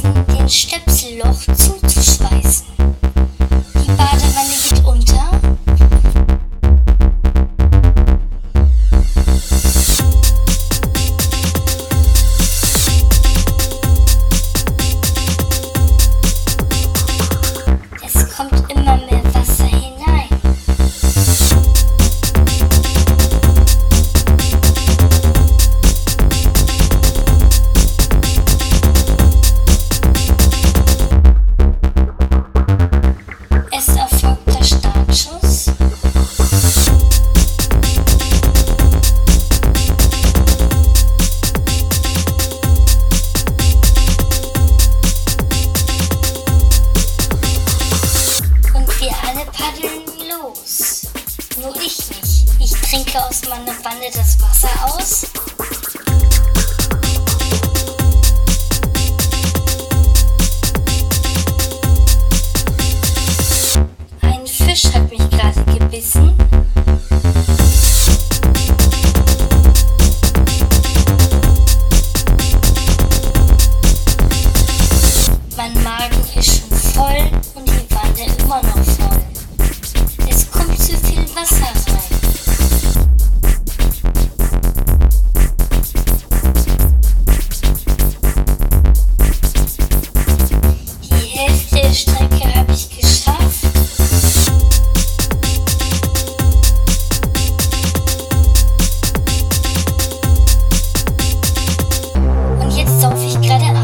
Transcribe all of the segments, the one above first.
vergessen, den Stöpselloch zuzuschweißen. Die Badewanne geht unter. Es kommt immer mehr Wasser hinein. Es erfolgt der Startschuss. Und wir alle paddeln los. Nur ich nicht. Ich trinke aus meiner Wanne das Wasser aus. Ein Fisch hat mich gerade gebissen. Mein Magen ist schon voll und die Wanne immer noch voll. Es kommt zu viel Wasser rein. Die Hälfte der Strecke habe ich geschafft. Und jetzt sauf ich gerade ab.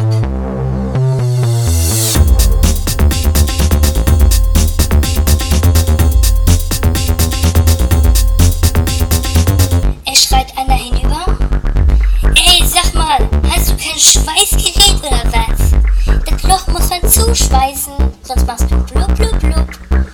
Es schreit einer hinüber. Ey, sag mal, hast du kein Schweißgerät oder was? Das Loch muss man zuschweißen, sonst machst du blub blub blub.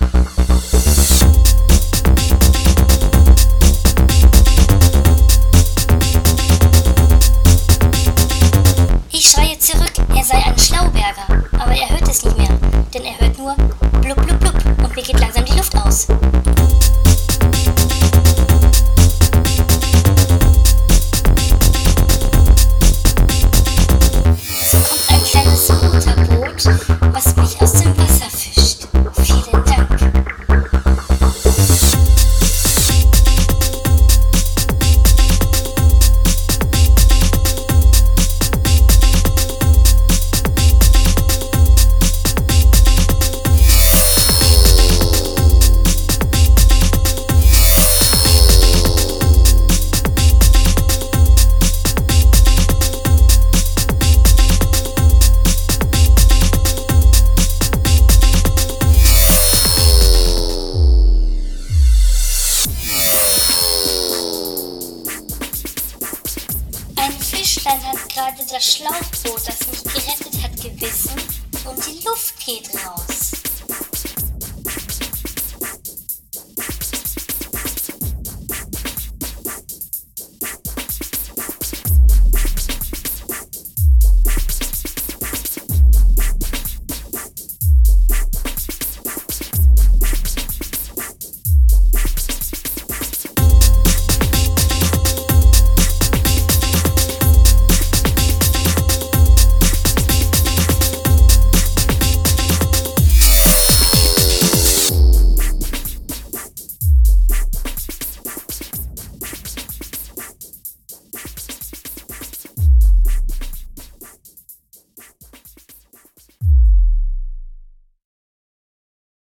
Ich schreie zurück, er sei ein Schlauberger, aber er hört es nicht mehr, denn er hört nur blub blub blub und mir geht langsam die Luft aus. Es kommt ein kleines Motorboot, was mich aus dem Wasser fischt. Vielen Dank. Ein Fischlein hat gerade das Schlauchboot, das mich gerettet hat, gebissen und die Luft geht raus.